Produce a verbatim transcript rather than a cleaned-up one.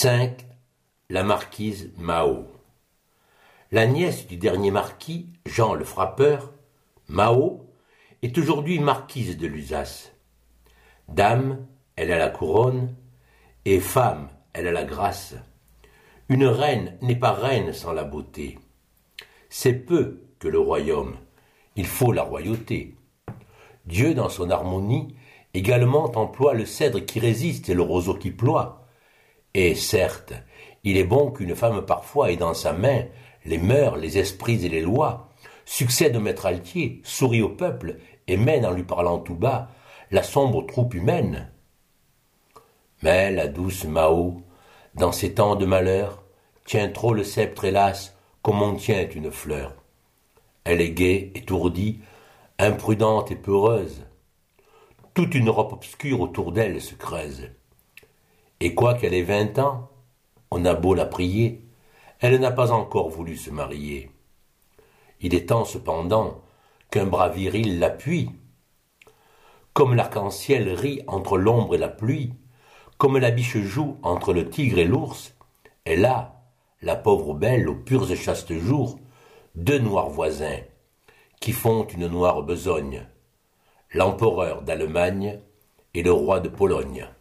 cinq. La marquise Mao. La nièce du dernier marquis, Jean le Frappeur, Mao, est aujourd'hui marquise de Lusace. Dame, elle a la couronne, et femme, elle a la grâce. Une reine n'est pas reine sans la beauté. C'est peu que le royaume, il faut la royauté. Dieu, dans son harmonie, également emploie le cèdre qui résiste et le roseau qui ploie. Et certes, il est bon qu'une femme parfois ait dans sa main les mœurs, les esprits et les lois, succède au maître altier, sourit au peuple et mène en lui parlant tout bas la sombre troupe humaine. Mais la douce Mao, dans ces temps de malheur, tient trop le sceptre hélas comme on tient une fleur. Elle est gaie, étourdie, imprudente et peureuse. Toute une robe obscure autour d'elle se creuse. Et quoiqu'elle ait vingt ans, on a beau la prier, elle n'a pas encore voulu se marier. Il est temps cependant qu'un bras viril l'appuie. Comme l'arc-en-ciel rit entre l'ombre et la pluie, comme la biche joue entre le tigre et l'ours, elle a, la pauvre belle aux purs et chastes jours, deux noirs voisins, qui font une noire besogne, l'empereur d'Allemagne et le roi de Pologne.